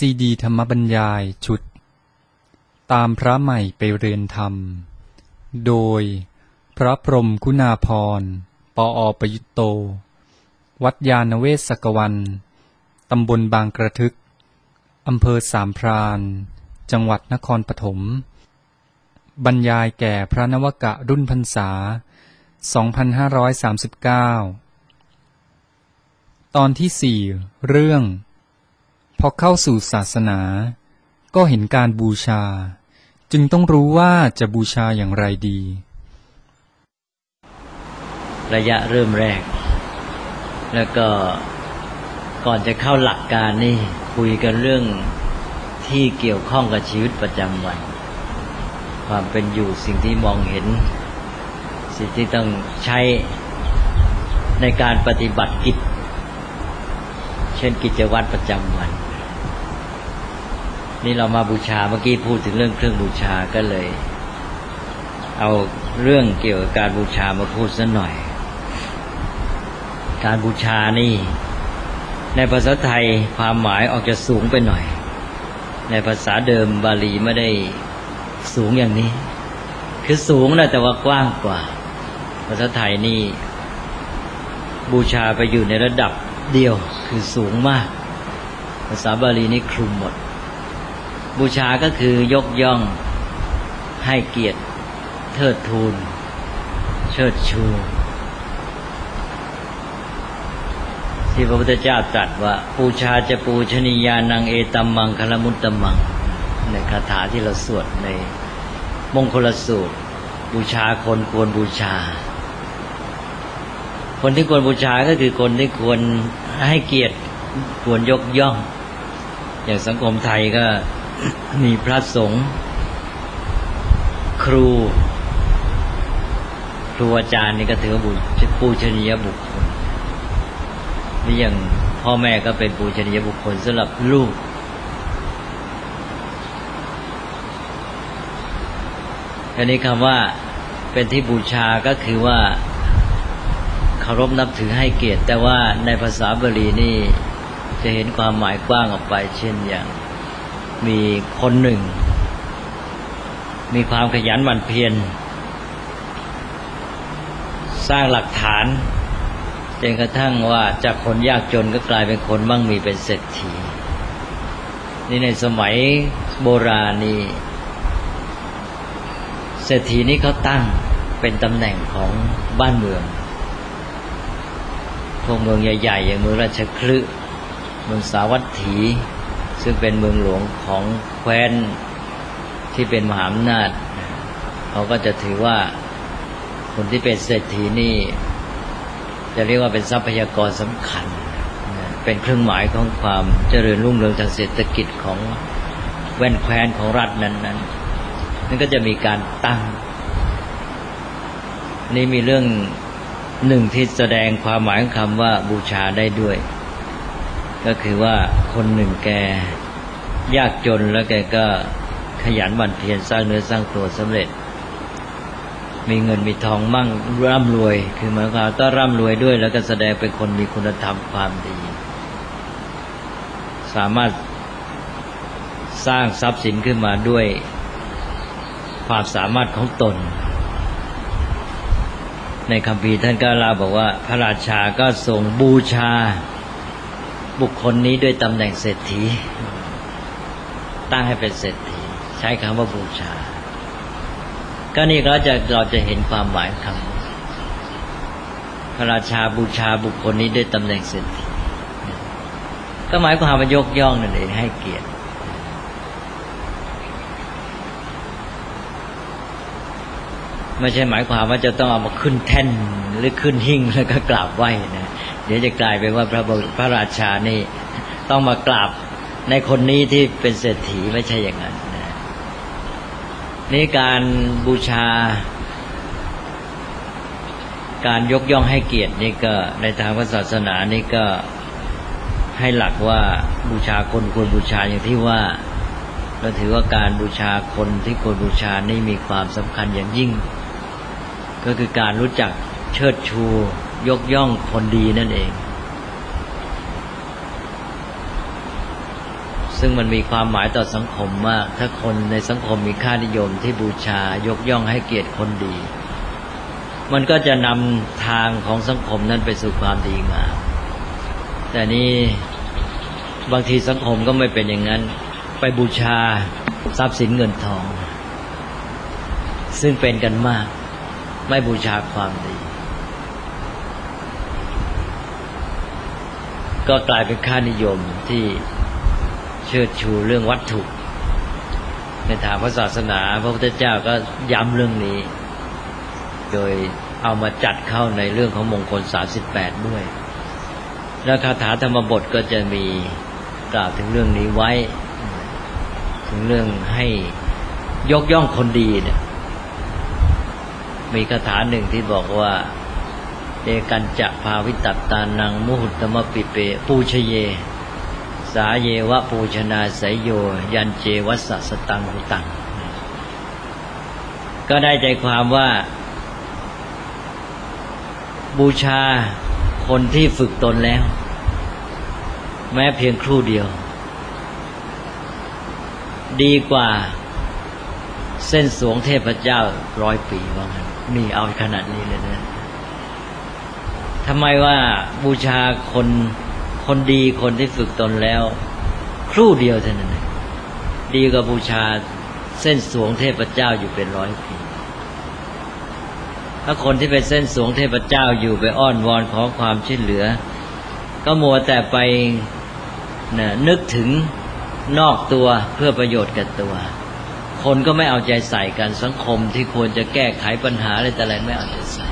ซีดีธรรมบรรยายชุดตามพระใหม่ไปเรียนธรรมโดยพระพรหมคุณาภรณ์ ปอ.ประยุตโต วัดยานเวศกวัน ตำบลบางกระทึก อำเภอสามพราน จังหวัดนครปฐม บรรยายแก่พระนวกะรุ่นพรรษา 2539 ตอนที่ 4 เรื่องพอเข้าสู่ศาสนาก็เห็นการบูชาจึงต้องรู้ว่าจะบูชาอย่างไรดีระยะเริ่มแรกแล้วก็ก่อนจะเข้าหลักการนี่คุยกันเรื่องที่เกี่ยวข้องกับชีวิตประจำวันความเป็นอยู่สิ่งที่มองเห็นสิ่งที่ต้องใช้ในการปฏิบัติกิจเช่นกิจวัตรประจำวันนี่เรามาบูชาเมื่อกี้พูดถึงเรื่องเครื่องบูชาก็เลยเอาเรื่องเกี่ยวกับการบูชามาพูดสักหน่อยการบูชานี่ในภาษาไทยความหมายออกจะสูงไปหน่อยในภาษาเดิมบาลีไม่ได้สูงอย่างนี้คือสูงนะแต่ว่ากว้างกว่าภาษาไทยนี่บูชาไปอยู่ในระดับเดียวคือสูงมากภาษาบาลีนี่คลุมหมดบูชาก็คือยกย่องให้เกียรติเทิดทูนเชิดชูที่พระพุทธเจ้าตรัสว่าปูชาจะปูชนียานังเอตัมมังคลมุตตมังในคาถาที่เราสวดในมงคลสูตรบูชาคนควรบูชาคนที่ควรบูชาก็คือคนที่ควรให้เกียรติควรยกย่องอย่างสังคมไทยก็มีพระสงฆ์ครูอาจารย์นี่ก็ถือว่าปูชนียบุคคลนี่อย่างพ่อแม่ก็เป็นปูชนียบุคคลสำหรับลูกอันนี้คำว่าเป็นที่บูชาก็คือว่าเคารพนับถือให้เกียรติแต่ว่าในภาษาบาลีนี่จะเห็นความหมายกว้างออกไปเช่นอย่างมีคนหนึ่งมีความขยันหมั่นเพียรสร้างหลักฐานจนกระทั่งว่าจากคนยากจนก็กลายเป็นคนมั่งมีเป็นเศรษฐีนี่ในสมัยโบราณนี่เศรษฐีนี่เขาตั้งเป็นตำแหน่งของบ้านเมืองพวกเมืองใหญ่ๆอย่างเมืองราชคฤห์เมืองสาวัตถีซึ่งเป็นเมืองหลวงของแคว้นที่เป็นมหาอำนาจเขาก็จะถือว่าคนที่เป็นเศรษฐีนี่จะเรียกว่าเป็นทรัพยากรสำคัญเป็นเครื่องหมายของความเจริญรุ่งเรืองทางเศรษฐกิจของแว่นแคว้นของรัฐนั้นนั่นก็จะมีการตั้งนี่มีเรื่องหนึ่งที่แสดงความหมายของคำว่าบูชาได้ด้วยก็คือว่าคนหนึ่งแกยากจนแล้วแกก็ขยันหมั่นเพียรสร้างเนื้อสร้างตัวสำเร็จมีเงินมีทองมั่งร่ำรวยคือหมายความว่าร่ำรวยด้วยแล้วก็แสดงเป็นคนมีคุณธรรมความดีสามารถสร้างทรัพย์สินขึ้นมาด้วยความสามารถของตนในคัมภีร์ท่านก็เล่าบอกว่าพระราชาก็ทรงบูชาบุคคลนี้ด้วยตำแหน่งเศรษฐีตั้งให้เป็นเศรษฐีใช้คำว่าบูชาก็นี่เราจะเห็นความหมายคำพระราชาบูชาบุคคลนี้ด้วยตำแหน่งเศรษฐีก็หมายความว่ายกย่องนั่นเองให้เกียรติไม่ใช่หมายความว่าจะต้องเอามาขึ้นแท่นหรือขึ้นหิ้งแล้วก็กราบไหว้นะเดี๋ยวจะกลายเป็นว่าพระราชานี่ต้องมากราบในคนนี้ที่เป็นเศรษฐีไม่ใช่อย่างนั้นนะนี่การบูชาการยกย่องให้เกียรตินี่ก็ในทางศาสนานี่ก็ให้หลักว่าบูชาคนควรบูชาอย่างที่ว่าเราถือว่าการบูชาคนที่ควรบูชานี่มีความสำคัญอย่างยิ่งก็คือการรู้จักเชิดชูยกย่องคนดีนั่นเองซึ่งมันมีความหมายต่อสังคมมากถ้าคนในสังคมมีค่านิยมที่บูชายกย่องให้เกียรติคนดีมันก็จะนำทางของสังคมนั้นไปสู่ความดีงามแต่นี้บางทีสังคมก็ไม่เป็นอย่างนั้นไปบูชาทรัพย์สินเงินทองซึ่งเป็นกันมากไม่บูชาความดีก็กลายเป็นค่านิยมที่เชิดชูเรื่องวัตถุในทางพระศาสนาพระพุทธเจ้าก็ย้ำเรื่องนี้โดยเอามาจัดเข้าในเรื่องของมงคล38ด้วยแล้วคาถาธรรมบทก็จะมีกล่าวถึงเรื่องนี้ไว้ถึงเรื่องให้ยกย่องคนดีเนี่ยมีคาถาหนึ่งที่บอกว่าเอกันจะภาวิตัตตานังมุหุตตมปิเปปูชเยสาเยวะปูชนาไสยโยยันเจวัสสะสตังหุตังก็ได้ใจความว่าบูชาคนที่ฝึกตนแล้วแม้เพียงครู่เดียวดีกว่าเส้นสวงเทพเจ้า100 ปีว่างั้นนี่เอาขนาดนี้เลยนะทำไมว่าบูชาคนดีคนที่ฝึกตนแล้วครู่เดียวเท่านั้นดีกว่าบูชาเส้นสวงเทพเจ้าอยู่เป็น100 ปีถ้าคนที่ไปเส้นสวงเทพเจ้าอยู่ไปอ้อนวอนขอความช่วยเหลือก็มัวแต่ไปนึกถึงนอกตัวเพื่อประโยชน์แก่ตัวคนก็ไม่เอาใจใส่กันสังคมที่ควรจะแก้ไขปัญหาอะไรแต่อะไรไม่เอาใจใส่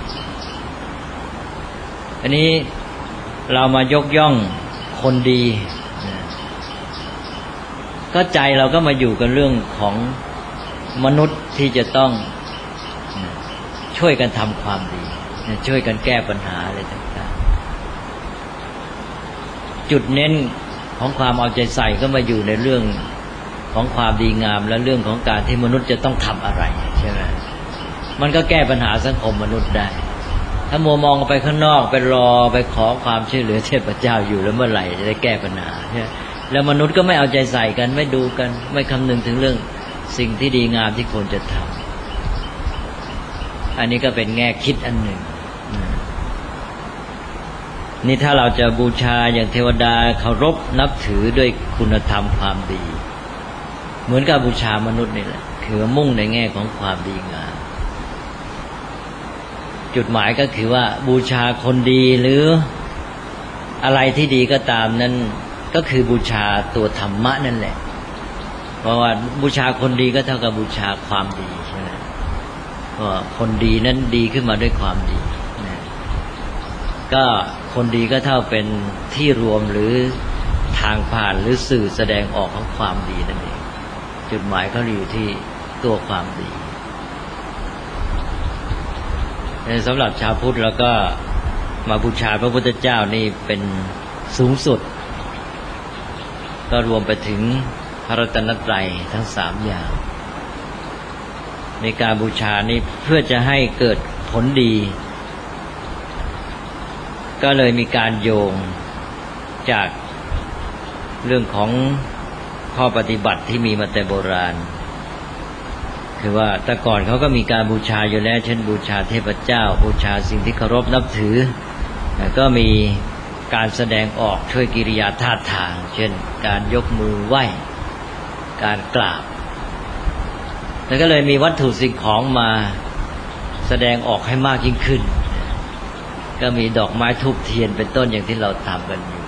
อันนี้เรามายกย่องคนดีก็ใจเราก็มาอยู่กับเรื่องของมนุษย์ที่จะต้องช่วยกันทำความดีช่วยกันแก้ปัญหาอะไรต่างๆจุดเน้นของความเอาใจใส่ก็มาอยู่ในเรื่องของความดีงามและเรื่องของการที่มนุษย์จะต้องทำอะไรใช่ไหมมันก็แก้ปัญหาสังคมมนุษย์ได้ถ้ามัวมองไปข้างนอกไปรอไปขอความช่วยเหลือเทพเจ้าอยู่แล้วเมื่อไหร่จะได้แก้ปัญหาใช่แล้วมนุษย์ก็ไม่เอาใจใส่กันไม่ดูกันไม่คำนึงถึงเรื่องสิ่งที่ดีงามที่ควรจะทำอันนี้ก็เป็นแง่คิดอันหนึ่งนี่ถ้าเราจะบูชาอย่างเทวดาเคารพนับถือด้วยคุณธรรมความดีเหมือนกับบูชามนุษย์นี่แหละคือมุ่งในแง่ของความดีงามจุดหมายก็คือว่าบูชาคนดีหรืออะไรที่ดีก็ตามนั้นก็คือบูชาตัวธรรมะนั่นแหละเพราะว่าบูชาคนดีก็เท่ากับบูชาความดีใช่ไหมเพราะคนดีนั้นดีขึ้นมาด้วยความดีนะก็คนดีก็เท่าเป็นที่รวมหรือทางผ่านหรือสื่อแสดงออกของความดีนั่นเองจุดหมายเขาอยู่ที่ตัวความดีสำหรับชาวพุทธแล้วก็มาบูชาพระพุทธเจ้านี่เป็นสูงสุดก็รวมไปถึงพระรัตนตรัยทั้ง3อย่างในการบูชานี้เพื่อจะให้เกิดผลดีก็เลยมีการโยงจากเรื่องของข้อปฏิบัติที่มีมาแต่โบราณคือว่าแต่ก่อนเขาก็มีการบูชาอยู่แล้วเช่นบูชาเทพเจ้าบูชาสิ่งที่เคารพนับถือก็มีการแสดงออกช่วยกิริยาท่าทางเช่นการยกมือไหว้การกราบแล้วก็เลยมีวัตถุสิ่งของมาแสดงออกให้มากยิ่งขึ้นก็มีดอกไม้ธูปเทียนเป็นต้นอย่างที่เราทำกันอยู่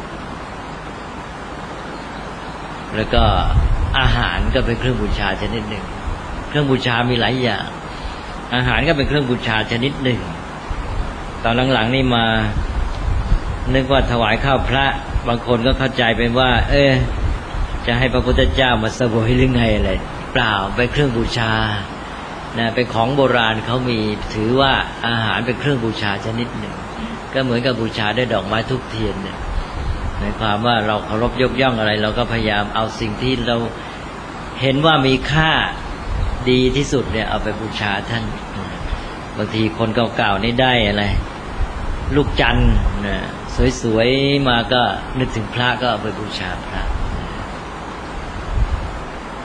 แล้วก็อาหารก็เป็นเครื่องบูชาชนิดหนึ่งเครื่องบูชามีหลายอย่างอาหารก็เป็นเครื่องบูชาชนิดหนึ่งตอนหลังๆนี่มานึกว่าถวายข้าวพระบางคนก็เข้าใจเป็นว่าจะให้พระพุทธเจ้ามาเสวยหรือไงอะไรเปล่าเป็นเครื่องบูชานะเป็นของโบราณเขามีถือว่าอาหารเป็นเครื่องบูชาชนิดหนึ่งก็เหมือนกับบูชาด้วยดอกไม้ธูปเทียนเนี่ยหมายความว่าเราเคารพยกย่องอะไรเราก็พยายามเอาสิ่งที่เราเห็นว่ามีค่าดีที่สุดเนี่ยเอาไปบูชาท่านบางทีคนเก่าๆนี่ได้อะไรลูกจันทร์สวยๆมาก็นึกถึงพระก็เอาไปบูชาพระ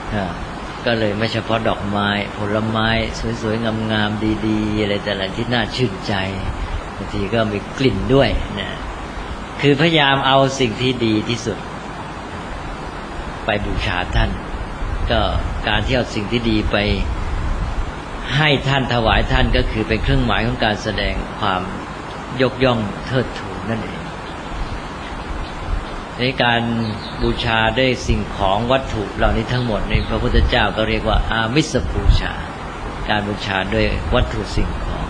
ก็เลยไม่เฉพาะดอกไม้ผลไม้สวยๆงามๆดีๆอะไรแต่ละที่น่าชื่นใจบางทีก็มีกลิ่นด้วยนะคือพยายามเอาสิ่งที่ดีที่สุดไปบูชาท่านก็การที่เอาสิ่งที่ดีไปให้ท่านถวายท่านก็คือเป็นเครื่องหมายของการแสดงความยกย่องเทิดทูนนั่นเองในการบูชาด้วยสิ่งของวัตถุเหล่านี้ทั้งหมดในพระพุทธเจ้าก็เรียกว่าอามิสบูชาการบูชาด้วยวัตถุสิ่งของ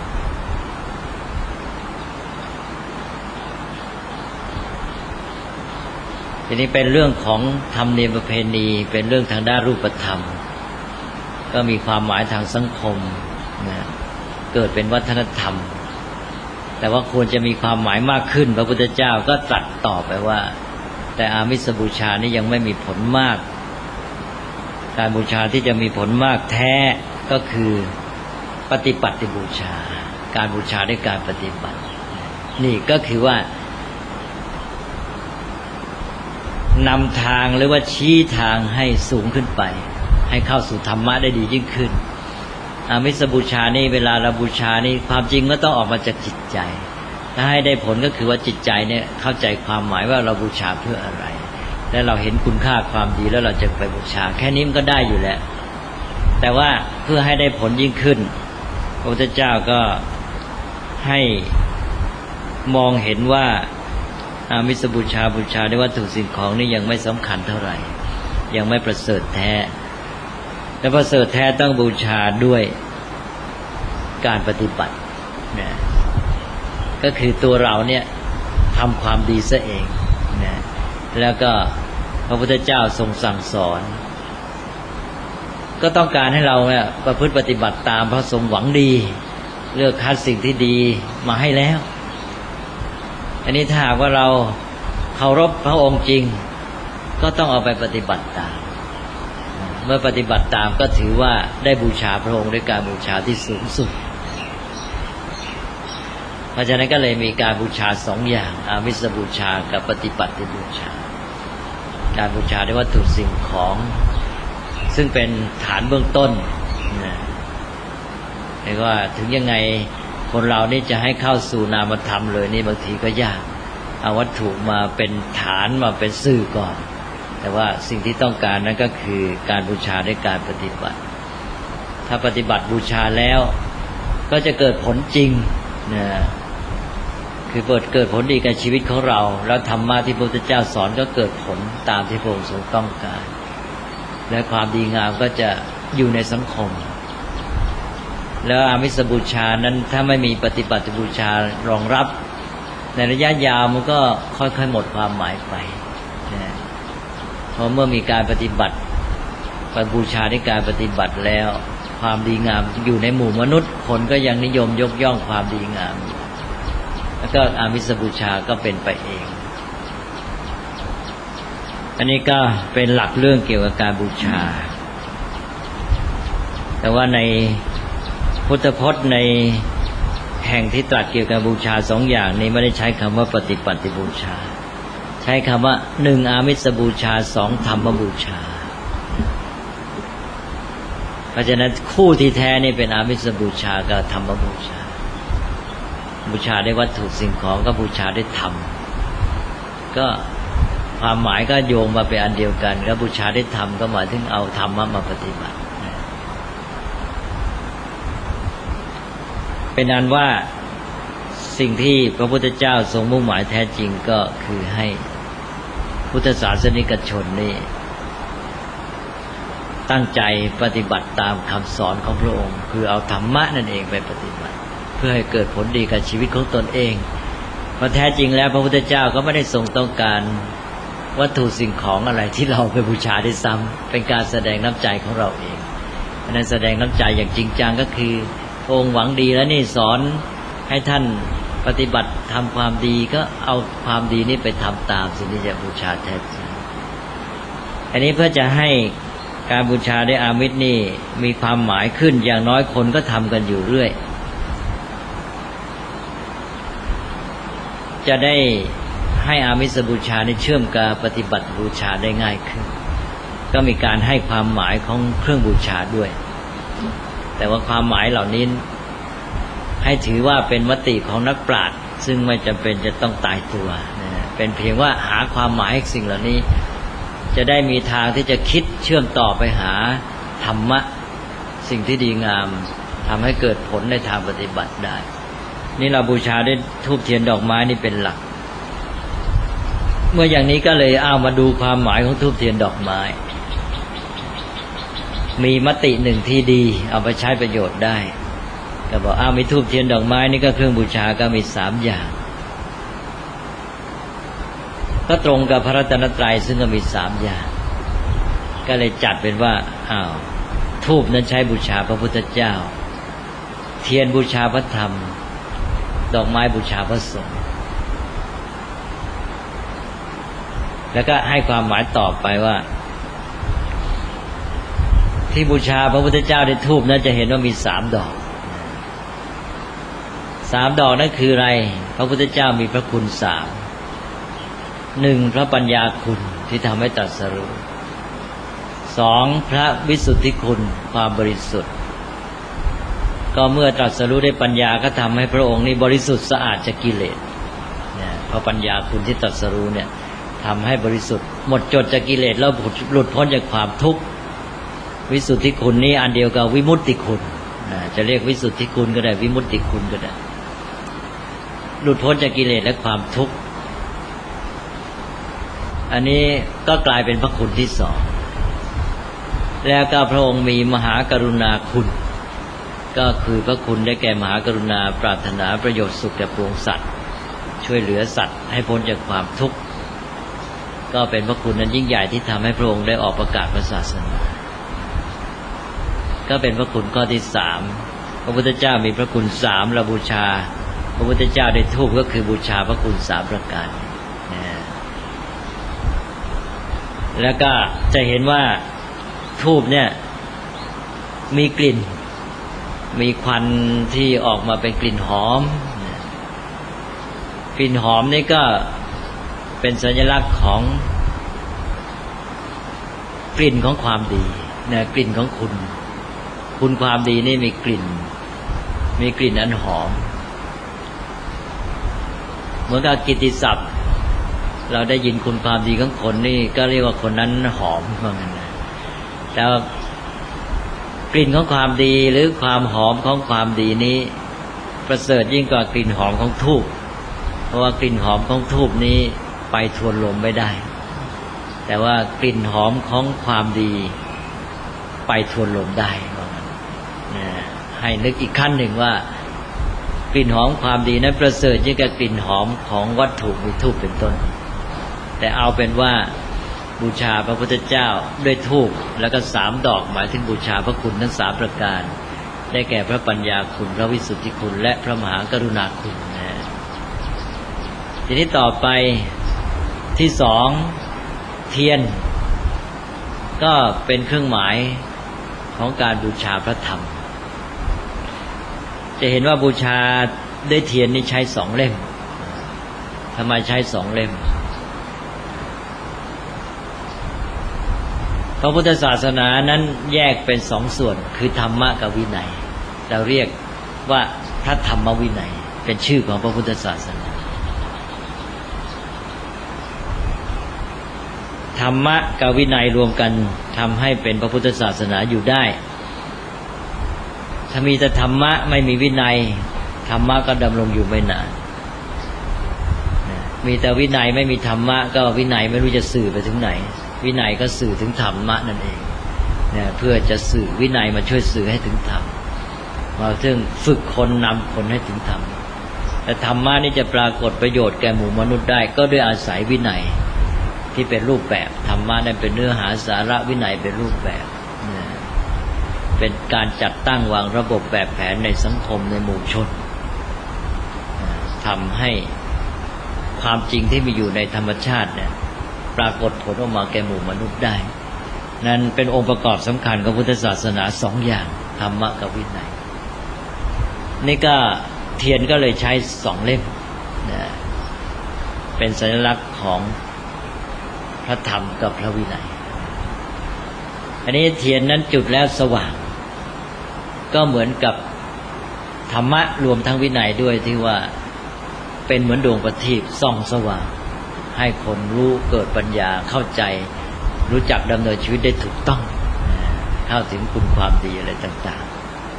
ทีนี้เป็นเรื่องของธรรมเนียมประเพณีเป็นเรื่องทางด้านรูปธรรมก็มีความหมายทางสังคมนะเกิดเป็นวัฒนธรรมแต่ว่าควรจะมีความหมายมากขึ้นพระพุทธเจ้าก็ตรัสต่อไปว่าแต่อามิสบูชานี่ยังไม่มีผลมากการบูชาที่จะมีผลมากแท้ก็คือปฏิปัติบูชาการบูชาด้วยการปฏิบัตินี่ก็คือว่านำทางหรือว่าชี้ทางให้สูงขึ้นไปให้เข้าสู่ธรรมะได้ดียิ่งขึ้นอามิสบูชานี่เวลาเราบูชานี่ความจริงก็ต้องออกมาจากจิตใจถ้าให้ได้ผลก็คือว่าจิตใจเนี่ยเข้าใจความหมายว่าเราบูชาเพื่ออะไรและเราเห็นคุณค่าความดีแล้วเราจะไปบูชาแค่นี้มันก็ได้อยู่แล้วแต่ว่าเพื่อให้ได้ผลยิ่งขึ้นพระพุทธเจ้าก็ให้มองเห็นว่าอามิสบูชาบูชาด้วยวัตถุสิ่งของนี่ยังไม่สำคัญเท่าไหร่ยังไม่ประเสริฐแท้แต่ประเสริฐแท้ต้องบูชาด้วยการปฏิบัตินะก็คือตัวเราเนี่ยทำความดีซะเองนะแล้วก็พระพุทธเจ้าทรงสั่งสอนก็ต้องการให้เราเนี่ยประพฤติปฏิบัติตามพระทรงหวังดีเลือกคัดสิ่งที่ดีมาให้แล้วอันนี้ถ้าหากว่าเราเคารพพระองค์จริงก็ต้องเอาไปปฏิบัติตามเมื่อปฏิบัติตามก็ถือว่าได้บูชาพระองค์ด้วยการบูชาที่สูงสุดเพราะฉะนั้นก็เลยมีการบูชาสองอย่างอามิสบูชากับปฏิปัติบูชาการบูชาด้วยวัตถุสิ่งของซึ่งเป็นฐานเบื้องต้นนะเรียกว่าถึงยังไงคนเรานี่จะให้เข้าสู่นามธรรมเลยนี่บางทีก็ยากเอาวัตถุมาเป็นฐานมาเป็นสื่อก่อนแต่ว่าสิ่งที่ต้องการนั้นก็คือการบูชาด้วยการปฏิบัติถ้าปฏิบัติบูชาแล้วก็จะเกิดผลจริงนะคือเกิดผลดีกับชีวิตของเราแล้วธรรมะที่พระพุทธเจ้าสอนก็เกิดผลตามที่พระองค์ทรงต้องการและความดีงามก็จะอยู่ในสังคมแล้วอามิสบูชานั้นถ้าไม่มีปฏิบัติบูชารองรับในระยะยาวมันก็ค่อยๆหมดความหมายไปนะเพราะเมื่อมีการปฏิบัติบูชาในการปฏิบัติแล้วความดีงามอยู่ในหมู่มนุษย์คนก็ยังนิยมยกย่องความดีงามแล้วก็อามิสบูชาก็เป็นไปเองอันนี้ก็เป็นหลักเรื่องเกี่ยวกับการบูชาแต่ว่าในพุทธพจน์ในแห่งที่ตรัสเกี่ยวกับบูชาสองอย่างนี้ไม่ได้ใช้คำว่าปฏิปัติบูชาใช้คำว่าหนึ่งอามิสบูชาสองธรรมบูชาเพราะฉะนั้นคู่ที่แท้นี่เป็นอามิสบูชากับธรรมบูชาบูชาด้วยวัตถุสิ่งของก็บูชาด้วยธรรมก็ความหมายก็โยงมาเป็นอันเดียวกันก็บูชาด้วยธรรมก็หมายถึงเอาธรรมมาปฏิบัติเป็นอันว่าสิ่งที่พระพุทธเจ้าทรงมุ่งหมายแท้จริงก็คือให้พุทธศาสนิกชนนี่ตั้งใจปฏิบัติตามคำสอนของพระองค์คือเอาธรรมะนั่นเองไปปฏิบัติเพื่อให้เกิดผลดีกับชีวิตของตนเองเพราะแท้จริงแล้วพระพุทธเจ้าก็ไม่ได้ทรงต้องการวัตถุสิ่งของอะไรที่เราไปบูชาได้ซ้ำเป็นการแสดงน้ำใจของเราเองอันนั้นแสดงน้ำใจอย่างจริงจังก็คือองค์หวังดีแล้วนี่สอนให้ท่านปฏิบัติทำความดีก็เอาความดีนี้ไปทำตามสิ่งที่จะบูชาแท้จริงอันนี้เพื่อจะให้การบูชาด้วยอามิสนี่มีความหมายขึ้นอย่างน้อยคนก็ทำกันอยู่เรื่อยจะได้ให้อามิสบูชานี่เชื่อมกับปฏิบัติบูชาได้ง่ายขึ้นก็มีการให้ความหมายของเครื่องบูชาด้วย แต่ว่าความหมายเหล่านี้ให้ถือว่าเป็นมติของนักปราชญ์ซึ่งไม่จำเป็นจะต้องตายตัวเป็นเพียงว่าหาความหมายให้สิ่งเหล่านี้จะได้มีทางที่จะคิดเชื่อมต่อไปหาธรรมะสิ่งที่ดีงามทำให้เกิดผลในทางปฏิบัติได้นี่เราบูชาด้วยธูปเทียนดอกไม้นี่เป็นหลักเมื่ออย่างนี้ก็เลยเอามาดูความหมายของธูปเทียนดอกไม้มีมติหนึ่งที่ดีเอาไปใช้ประโยชน์ได้ก็บอกมีธูปเทียนดอกไม้นี่ก็เครื่องบูชาก็มี3อย่างก็ตรงกับพระรัตนตรัยซึ่งก็มี3อย่างก็เลยจัดเป็นว่าธูปนั้นใช้บูชาพระพุทธเจ้าเทียนบูชาพระธรรมดอกไม้บูชาพระสงฆ์แล้วก็ให้ความหมายต่อไปว่าที่บูชาพระพุทธเจ้าในธูปนั้นจะเห็นว่ามี3 ดอก3 ดอกนั้นคืออะไรพระพุทธเจ้ามีพระคุณ3 1พระปัญญาคุณที่ทำให้ตรัสรู้2พระวิสุทธิคุณความบริสุทธิ์ก็เมื่อตรัสรู้ได้ปัญญาก็ทำให้พระองค์นี้บริสุทธิ์สะอาดจากกิเลสเพราะปัญญาคุณที่ตรัสรู้เนี่ยทำให้บริสุทธิ์หมดจดจากกิเลสแล้วหลุดพ้นจากความทุกข์วิสุทธิคุณนี้อันเดียวกับวิมุตติคุณจะเรียกวิสุทธิคุณก็ได้วิมุตติคุณก็ได้หลุดพ้นจากกิเลสและความทุกข์อันนี้ก็กลายเป็นพระคุณที่2แล้วก็พระองค์มีมหากรุณาคุณก็คือพระคุณได้แก่มหากรุณาปรารถนาประโยชน์สุขแก่ปวงสัตว์ช่วยเหลือสัตว์ให้พ้นจากความทุกข์ก็เป็นพระคุณนั้นยิ่งใหญ่ที่ทำให้พระองค์ได้ออกประกาศพระศาสนาก็เป็นพระคุณข้อที่3พระพุทธเจ้ามีพระคุณ3เราบูชาพระพุทธเจ้าได้ธูปก็คือบูชาพระคุณ3ประการแล้วก็จะเห็นว่าธูปเนี่ยมีกลิ่นมีควันที่ออกมาเป็นกลิ่นหอมกลิ่นหอมนี่ก็เป็นสัญลักษณ์ของกลิ่นของความดีกลิ่นของคุณความดีนี่มีกลิ่นอันหอมเหมือนกับกิตติศัพท์เราได้ยินคุณความดีของคนนี่ก็เรียกว่าคนนั้นหอมเหมือนกันแต่กลิ่นของความดีหรือความหอมของความดีนี้ประเสริฐยิ่งกว่ากลิ่นหอมของธูปเพราะว่ากลิ่นหอมของธูปนี้ไปทวนลมไม่ได้แต่ว่ากลิ่นหอมของความดีไปทวนลมได้ให้นึกอีกขั้นหนึ่งว่ากลิ่นหอมความดีนั้นประเสริฐยิ่งกว่ากลิ่นหอมของวัตถุมีธูปเป็นต้นแต่เอาเป็นว่าบูชาพระพุทธเจ้าด้วยธูปแล้วก็3 ดอกหมายถึงบูชาพระคุณทั้ง3ประการได้แก่พระปัญญาคุณพระวิสุทธิคุณและพระมหากรุณาคุณทีนี้ต่อไปที่2เทียนก็เป็นเครื่องหมายของการบูชาพระธรรมจะเห็นว่าบูชาด้วยเทียนนี่ใช้2 เล่มทำไมใช้2 เล่มพระพุทธศาสนานั้นแยกเป็น2 ส่วนคือธรรมะกับวินัยเราเรียกว่าพระธรรมวินัยเป็นชื่อของพระพุทธศาสนาธรรมะกับวินัยรวมกันทำให้เป็นพระพุทธศาสนาอยู่ได้ถ้ามีแต่ธรรมะไม่มีวินัยธรรมะก็ดำรงอยู่ไม่นานมีแต่วินัยไม่มีธรรมะก็วินัยไม่รู้จะสื่อไปถึงไหนวินัยก็สื่อถึงธรรมะนั่นเองเพื่อจะสื่อวินัยมาช่วยสื่อให้ถึงธรรมมาซึ่งฝึกคนนำคนให้ถึงธรรมแต่ธรรมะนี่จะปรากฏประโยชน์แก่หมู่มนุษย์ได้ก็ด้วยอาศัยวินัยที่เป็นรูปแบบธรรมะนั้นเป็นเนื้อหาสาระวินัยเป็นรูปแบบเป็นการจัดตั้งวางระบบแบบแผนในสังคมในหมู่ชนทำให้ความจริงที่มีอยู่ในธรรมชาติเนี่ยปรากฏผลออกมาแก่หมู่มนุษย์ได้นั้นเป็นองค์ประกอบสำคัญของพุทธศาสนา2 อย่างธรรมะกับวินัยนี่ก็เทียนก็เลยใช้2 เล่มเป็นสัญลักษณ์ของพระธรรมกับพระวินัยอันนี้เทียนนั้นจุดแล้วสว่างก็เหมือนกับธรรมะรวมทั้งวินัยด้วยที่ว่าเป็นเหมือนดวงประทีปส่องสว่างให้คนรู้เกิดปัญญาเข้าใจรู้จักดำเนินชีวิตได้ถูกต้องเข้าถึงคุณความดีอะไรต่าง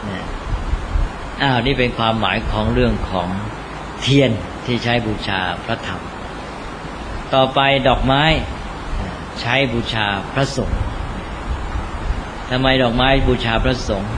ๆนี่เป็นความหมายของเรื่องของเทียนที่ใช้บูชาพระธรรมต่อไปดอกไม้ใช้บูชาพระสงฆ์ทำไมดอกไม้บูชาพระสงฆ์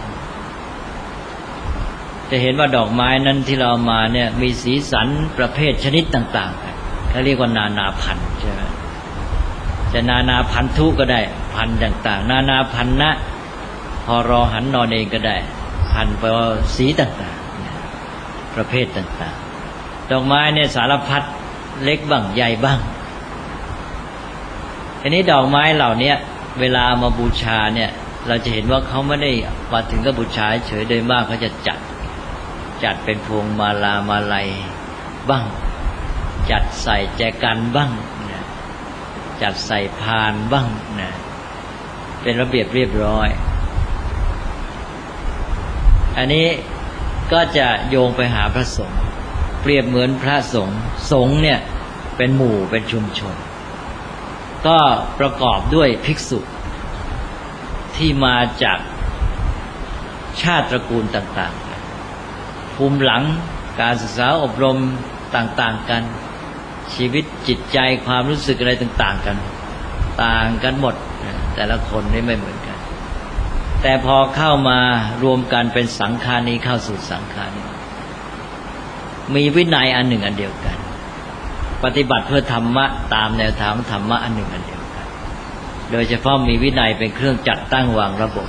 จะเห็นว่าดอกไม้นั้นที่เรามาเนี่ยมีสีสันประเภทชนิดต่างๆกันเขาเรียกว่านานาพันธุ์ใช่ไหมจะนานาพันธุก็ได้พันธุ์ต่างๆนานาพันนะพอรอหันนอนเองก็ได้พันธุ์แปลว่าสีต่างๆประเภทต่างๆดอกไม้เนี่ยสารพัดเล็กบ้างใหญ่บ้างทีนี้ดอกไม้เหล่านี้เวลามาบูชาเนี่ยเราจะเห็นว่าเขาไม่ได้มาถึงก็บูชาเฉยโดยมากเขาจะจัดเป็นพวงมาลามาลัยบ้างจัดใส่แจกันบ้างจัดใส่พานบ้างเป็นระเบียบเรียบร้อยอันนี้ก็จะโยงไปหาพระสงฆ์เปรียบเหมือนพระสงฆ์สงฆ์เนี่ยเป็นหมู่เป็นชุมชนก็ประกอบด้วยภิกษุที่มาจากชาติตระกูลต่างๆภูมิหลังการศึกษาอบรมต่างๆกันชีวิตจิตใจความรู้สึกอะไรต่างๆกันต่างกันหมดแต่ละคนนี่ไม่เหมือนกันแต่พอเข้ามารวมกันเป็นสังฆานีเข้าสู่สังฆานีมีวินัยอันหนึ่งอันเดียวกันปฏิบัติเพื่อธรรมะตามแนวทางธรรมะอันหนึ่งอันเดียวกันโดยเฉพาะมีวินัยเป็นเครื่องจัดตั้งวางระบบ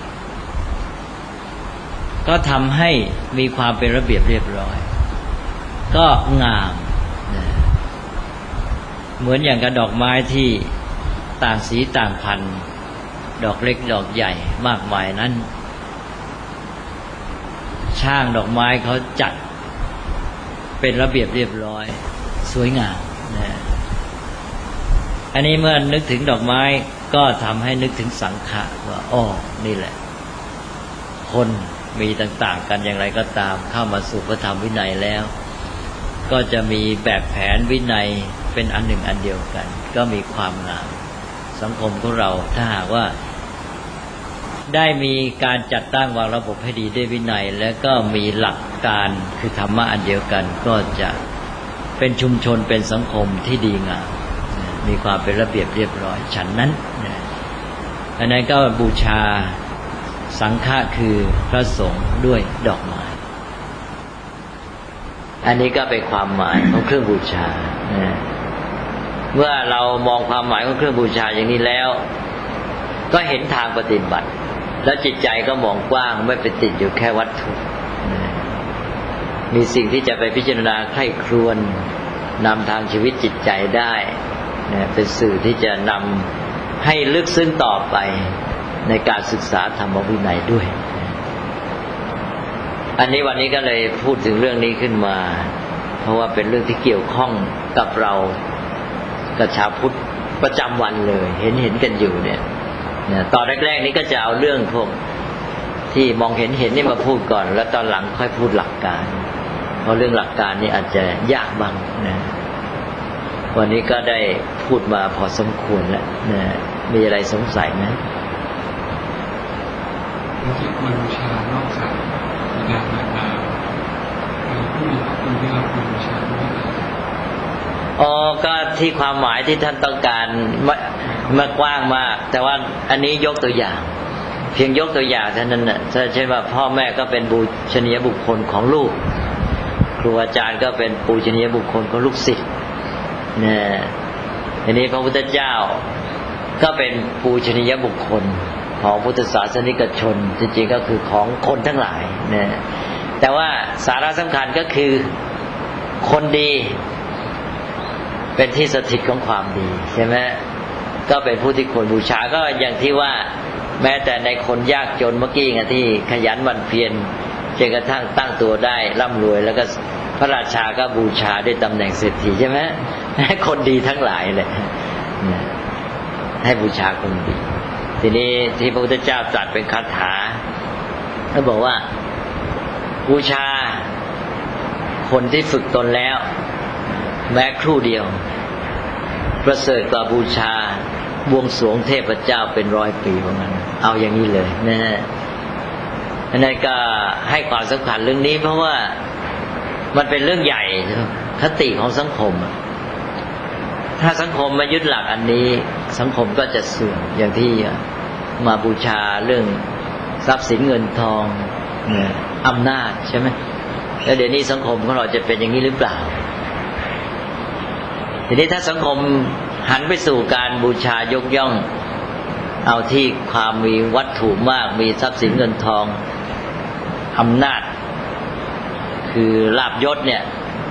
ก็ทำให้มีความเป็นระเบียบเรียบร้อยก็งามเหมือนอย่างกับดอกไม้ที่ต่างสีต่างพันธุ์ดอกเล็กดอกใหญ่มากมายนั้นช่างดอกไม้เขาจัดเป็นระเบียบเรียบร้อยสวยงามอันนี้เมื่อนึกถึงดอกไม้ก็ทำให้นึกถึงสังฆะว่านี่แหละคนมีต่างๆกันอย่างไรก็ตามเข้ามาสู่พระธรรมวินัยแล้วก็จะมีแบบแผนวินัยเป็นอันหนึ่งอันเดียวกันก็มีความงามสังคมของเราถ้าหากว่าได้มีการจัดตั้งวางระบบให้ดีด้วยวินัยและก็มีหลักการคือธรรมะอันเดียวกันก็จะเป็นชุมชนเป็นสังคมที่ดีงามมีความเป็นระเบียบเรียบร้อยฉันนั้นอันนั้นก็บูชาสังฆะคือพระสงฆ์ด้วยดอกไม้อันนี้ก็เป็นความหมายของเครื่องบูชาเมื่อเรามองความหมายของเครื่องบูชาอย่างนี้แล้วก็เห็นทางปฏิบัติแล้วจิตใจก็มองกว้างไม่ไปติดอยู่แค่วัตถุมีสิ่งที่จะไปพิจารณาใคร่ครวญนำทางชีวิตจิตใจได้เป็นสื่อที่จะนำให้ลึกซึ้งต่อไปในการศึกษาธรรมวินัยด้วยอันนี้วันนี้ก็เลยพูดถึงเรื่องนี้ขึ้นมาเพราะว่าเป็นเรื่องที่เกี่ยวข้องกับเรากับชาวพุทธประจำวันเลยเห็นกันอยู่เนี่ยตอนแรกๆนี้ก็จะเอาเรื่องพวกที่มองเห็นนี่มาพูดก่อนแล้วตอนหลังค่อยพูดหลักการเพราะเรื่องหลักการนี่อาจจะยากบ้างนะวันนี้ก็ได้พูดมาพอสมควรแล้วนะมีอะไรสงสัยไหมที่ควรบูชานอกจากบิดามารดาผู้มีพระคุณที่เราควรบูชาด้วยก็ที่ความหมายที่ท่านต้องการมากว้างมากแต่ว่าอันนี้ยกตัวอย่างเพียงยกตัวอย่างเท่านั้นน่ะเช่นว่าพ่อแม่ก็เป็นบูชนียบุคคลของลูกครูอาจารย์ก็เป็นบูชนียบุคคลของลูกศิษย์ทีนี้พระพุทธเจ้าก็เป็นบูชนียบุคคลของพุทธศาสนิกชนจริงๆก็คือของคนทั้งหลายแต่ว่าสาระสำคัญก็คือคนดีเป็นที่สถิตของความดีใช่ไหมก็เป็นผู้ที่ควรบูชาก็อย่างที่ว่าแม้แต่ในคนยากจนเมื่อกี้ไงที่ขยันหมั่นเพียรจนกระทั่งตั้งตัวได้ร่ำรวยแล้วก็พระราชาก็บูชาด้วยตำแหน่งเศรษฐีใช่ไหมคนดีทั้งหลายเลยให้บูชาคนดีทีนี้ที่พระพุทธเจ้าตรัสเป็นคาถาเขาบอกว่าบูชาคนที่ฝึกตนแล้วแม้ครู่เดียวประเสริฐกว่าบูชาบวงสรวงเทพเจ้าเป็น100 ปีว่างั้นเอาอย่างนี้เลยนะฮะนั่นก็ให้ความสำคัญเรื่องนี้เพราะว่ามันเป็นเรื่องใหญ่คติของสังคมถ้าสังคมมายึดหลักอันนี้สังคมก็จะเสื่อมอย่างที่มาบูชาเรื่องทรัพย์สินเงินทองอำนาจใช่ไหมแล้วเดี๋ยวนี้สังคมของเราจะเป็นอย่างนี้หรือเปล่าทีนี้ถ้าสังคมหันไปสู่การบูชายกย่องเอาที่ความมีวัตถุมากมีทรัพย์สินเงินทองอำนาจคือลาภยศเนี่ย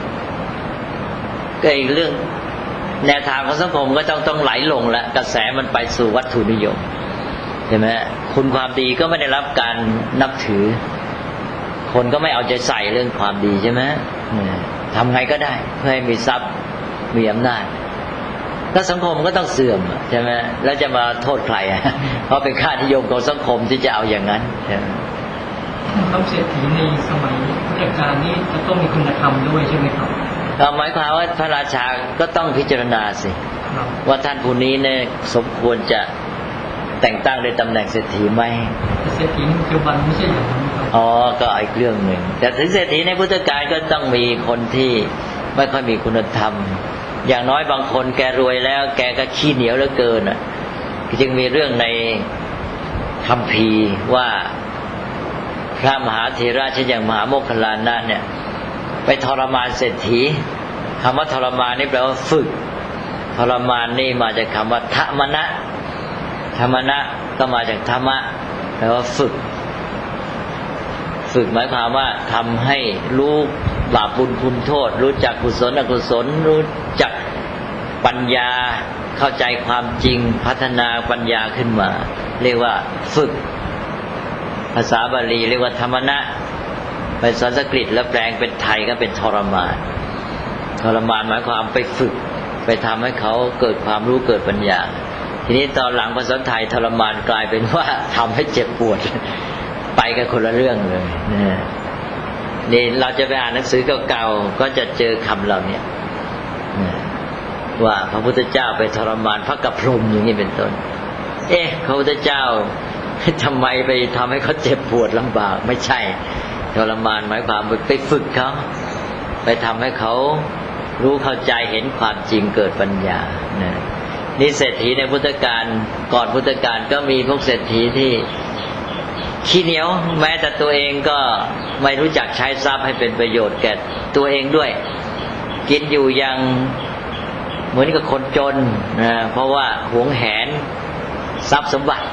ก็อีกเรื่องแนวทางของสังคมก็ต้องไหลลงแล้วกระแสมันไปสู่วัตถุนิยมใช่ไหมคุณความดีก็ไม่ได้รับการนับถือคนก็ไม่เอาใจใส่เรื่องความดีใช่ไหมทำไงก็ได้เพื่อให้มีทรัพย์มีอำนาจถ้าสังคมก็ต้องเสื่อมใช่ไหมแล้วจะมาโทษใครเพราะเป็นค่านิยมของสังคมที่จะเอาอย่างนั้นใช่ไหมครับเศรษฐีในสมัยพุทธกาลนี้จะต้องมีคุณธรรมด้วยใช่ไหมครับหมายความว่าพระราชาก็ต้องพิจารณาสิว่าท่านผู้นี้เนี่ยสมควรจะแต่งตั้งในตำแหน่งเศรษฐีไหมเศรษฐีในปัจจุบันไม่ใช่อย่างนั้นครับก็อีกเรื่องหนึ่งแต่ถึงเศรษฐีในพุทธกาลก็ต้องมีคนที่ไม่ค่อยมีคุณธรรมอย่างน้อยบางคนแกรวยแล้วแกก็ขี้เหนียวเหลือเกินจึงมีเรื่องในคัมภีร์ว่าพระมหาเถระเช่นอย่างมหาโมคคัลลานะเนี่ยไปทรมานเศรษฐีคำว่าทรมานนี่แปลว่าฝึกทรมานนี่มาจากคำว่าทมนะธรรมนะก็มาจากธรรมะแปลว่าฝึกหมายความว่าทำให้รู้บาปบุญคุณโทษรู้จักกุศลอกุศลรู้จักปัญญาเข้าใจความจริงพัฒนาปัญญาขึ้นมาเรียกว่าฝึกภาษาบาลีเรียกว่าธรรมนะไปสันสกฤตแล้วแปลงเป็นไทยก็เป็นทรมานหมายความไปฝึกไปทำให้เขาเกิดความรู้เกิดปัญญาทีนี้ตอนหลังภาษาไทยทรมานกลายเป็นว่าทำให้เจ็บปวดไปกันคนละเรื่องเลยนี่เราจะไปอ่านหนังสือเก่าๆก็จะเจอคำเหล่านี้ว่าพระพุทธเจ้าไปทรมานพระกัปพรหมอย่างนี้เป็นต้นพระพุทธเจ้าทำไมไปทำให้เขาเจ็บปวดลำบากไม่ใช่ทรมานหมายความไปฝึกเขาไปทำให้เขารู้เข้าใจเห็นความจริงเกิดปัญญานี่เศรษฐีในพุทธกาลก่อนพุทธกาลก็มีพวกเศรษฐีที่ขี้เหนียวแม้แต่ตัวเองก็ไม่รู้จักใช้ทรัพย์ให้เป็นประโยชน์แก่ตัวเองด้วยกินอยู่อย่างเหมือนกับคนจนเพราะว่าหวงแหนทรัพย์สมบัติ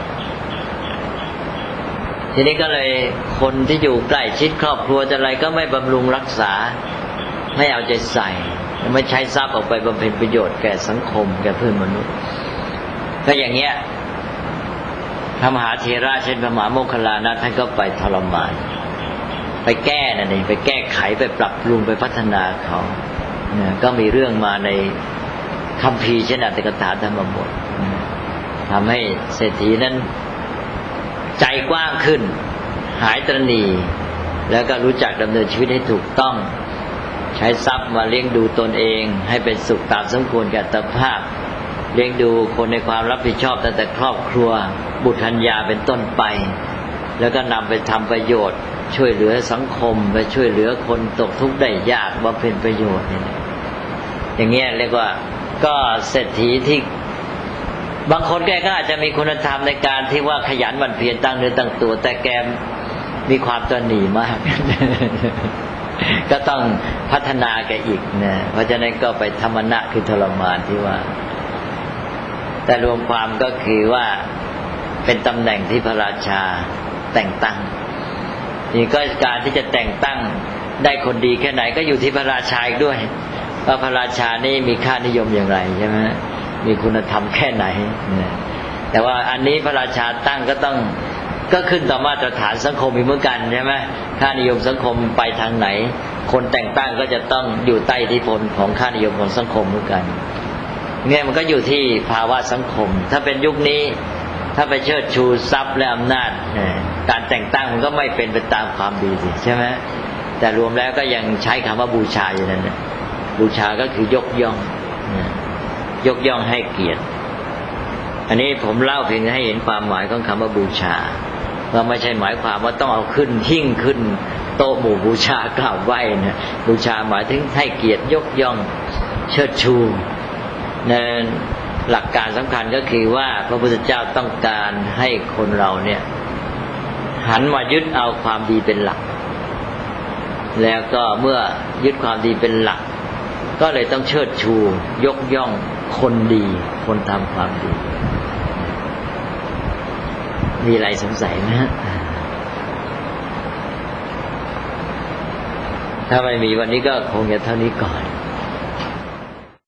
ทีนี้ก็เลยคนที่อยู่ใกล้ชิดครอบครัวอะไรก็ไม่บำรุงรักษาไม่เอาใจใส่ไม่ใช้ทรัพย์ออกไปบำเพ็ญประโยชน์แก่สังคมแก่เพื่อนมนุษย์ก็อย่างเงี้ยพระมหาเถระเช่นพระมหาโมคคัลลานะท่านก็ไปทรมานไปแก้นั่นเองไปแก้ไขไปปรับปรุงไปพัฒนาเขาก็มีเรื่องมาในคัมภีร์เช่นอัตถกถาธรรมบททำให้เศรษฐีนั้นใจกว้างขึ้นหายตระหนี่แล้วก็รู้จักดำเนินชีวิตให้ถูกต้องใช้ทรัพย์มาเลี้ยงดูตนเองให้เป็นสุขตามสมควรแก่อัตภาพเลี้ยงดูคนในความรับผิดชอบตั้งแต่ครอบครัวบุตรภรรยาเป็นต้นไปแล้วก็นำไปทำประโยชน์ช่วยเหลือสังคมไปช่วยเหลือคนตกทุกข์ได้ยากบำเพ็ญประโยชน์อย่างเงี้ยเรียกว่าก็เศรษฐีที่บางคนแกก็อาจจะมีคุณธรรมในการที่ว่าขยันหมั่นเพียรตั้งเนื้อตั้งตัวแต่แกมีความตระหนี่มาก ก็ต้องพัฒนาแกอีกนะเพราะฉะนั้นก็ไปธรรมนะคือทรมานที่ว่าแต่รวมความก็คือว่าเป็นตำแหน่งที่พระราชาแต่งตั้งนี่ก็การที่จะแต่งตั้งได้คนดีแค่ไหนก็อยู่ที่พระราชาอีกด้วยว่าพระราชานี่มีค่านิยมอย่างไรใช่ไหมมีคุณธรรมแค่ไหนแต่ว่าอันนี้พระราชาตั้งก็ขึ้นต่อมาตรฐานสังคมอีกเหมือนกันใช่ไหมค่านิยมสังคมไปทางไหนคนแต่งตั้งก็จะต้องอยู่ใต้อิทธิพลของค่านิยมของสังคมเหมือนกันเนี่ยมันก็อยู่ที่ภาวะสังคมถ้าเป็นยุคนี้ถ้าไปเชิดชูทรัพย์และอำนาจการแต่งตั้งมันก็ไม่เป็นไปตามความดีสิใช่ไหมแต่รวมแล้วก็ยังใช้คำว่าบูชาอยู่นั่นแหละบูชาก็คือยกย่องยกย่องให้เกียรติอันนี้ผมเล่าเพียงให้เห็นความหมายของคำว่าบูชาว่าไม่ใช่หมายความว่าต้องเอาขึ้นหิ้งขึ้นโต๊ะหมู่บูชากราบไหว้นะบูชาหมายถึงให้เกียรติยกย่องเชิดชูในหลักการสำคัญก็คือว่าพระพุทธเจ้าต้องการให้คนเราเนี่ยหันมายึดเอาความดีเป็นหลักแล้วก็เมื่อยึดความดีเป็นหลักก็เลยต้องเชิดชูยกย่องคนดีคนทำความดีมีอะไรสงสัยไหมฮะถ้าไม่มีวันนี้ก็คงจะเท่านี้ก่อน